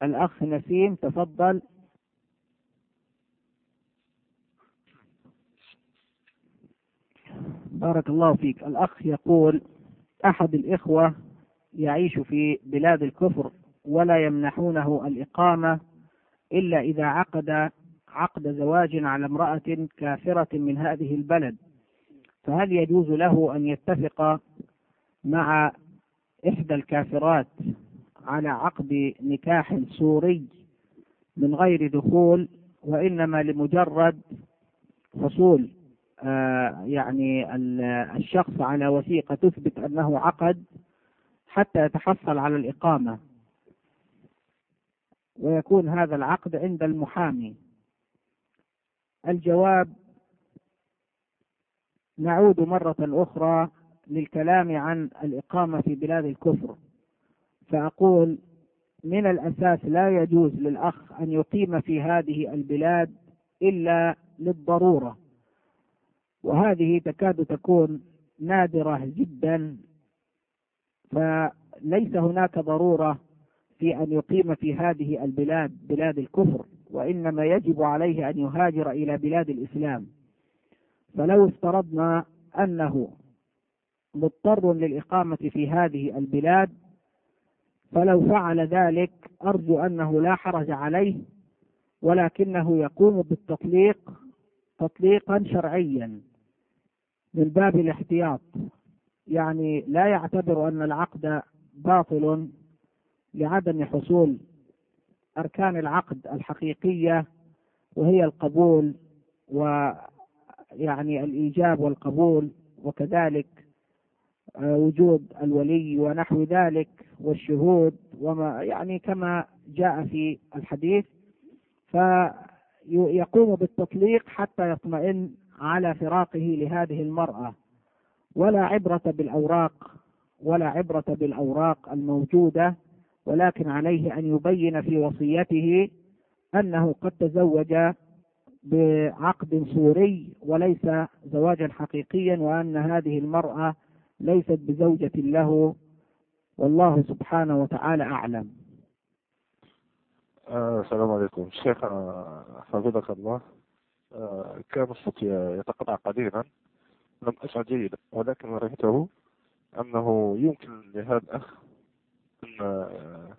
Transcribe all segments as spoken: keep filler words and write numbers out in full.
الأخ نسيم تفضل. بارك الله فيك. الأخ يقول: أحد الإخوة يعيش في بلاد الكفر ولا يمنحونه الإقامة إلا إذا عقد عقد زواج على امرأة كافرة من هذه البلد، فهل يجوز له أن يتفق مع إحدى الكافرات على عقد نكاح سوري من غير دخول، وإنما لمجرد حصول آه يعني الشخص على وثيقة تثبت أنه عقد حتى يتحصل على الإقامة، ويكون هذا العقد عند المحامي؟ الجواب: نعود مرة أخرى للكلام عن الإقامة في بلاد الكفر، فأقول: من الأساس لا يجوز للأخ أن يقيم في هذه البلاد إلا للضرورة، وهذه تكاد تكون نادرة جدا، فليس هناك ضرورة في أن يقيم في هذه البلاد بلاد الكفر، وإنما يجب عليه أن يهاجر إلى بلاد الإسلام. فلو افترضنا أنه مضطر للإقامة في هذه البلاد، فلو فعل ذلك أرجو أنه لا حرج عليه، ولكنه يقوم بالتطليق تطليقا شرعيا من باب الاحتياط، يعني لا يعتبر أن العقد باطل لعدم حصول أركان العقد الحقيقية، وهي القبول ويعني الإيجاب والقبول، وكذلك وجود الولي ونحو ذلك والشهود، وما يعني كما جاء في الحديث، فيقوم بالتطليق حتى يطمئن على فراقه لهذه المرأة، ولا عبرة بالأوراق ولا عبرة بالأوراق الموجودة، ولكن عليه أن يبين في وصيته أنه قد تزوج بعقد صوري وليس زواجا حقيقيا، وأن هذه المرأة ليست بزوجة له، والله سبحانه وتعالى أعلم. آه السلام عليكم شيخ، آه حفظك الله. آه كان الصوت يتقطع قليلا، لم أسمع جيدا، ولكن رأيته أنه يمكن لهذا الأخ أن آه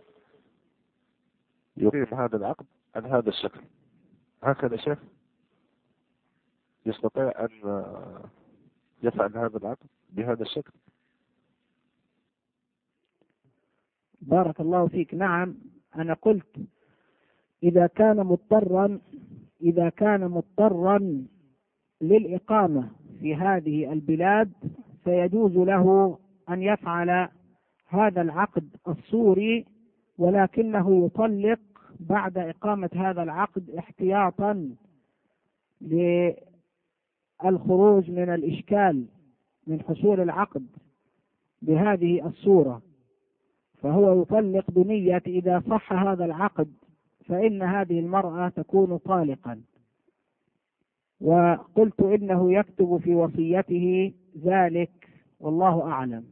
يقيم هذا العقد على هذا الشكل. هكذا شيخ يستطيع أن آه يفعل هذا العقد بهذا الشكل؟ بارك الله فيك. نعم، أنا قلت إذا كان مضطرا إذا كان مضطرا للإقامة في هذه البلاد فيجوز له أن يفعل هذا العقد الصوري، ولكنه يطلق بعد إقامة هذا العقد احتياطا للخروج من الإشكال من حصول العقد بهذه الصورة، فهو يطلق بنية إذا صح هذا العقد فإن هذه المرأة تكون طالقا، وقلت إنه يكتب في وصيته ذلك، والله أعلم.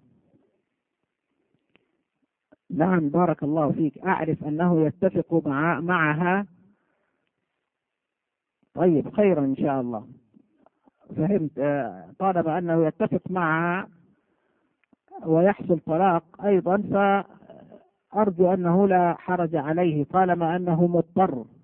نعم بارك الله فيك، أعرف أنه يتفق مع معها. طيب خيرا إن شاء الله، فهمت. طالما أنه يتفق معها ويحصل طلاق أيضا، فأرجو أنه لا حرج عليه طالما أنه مضطر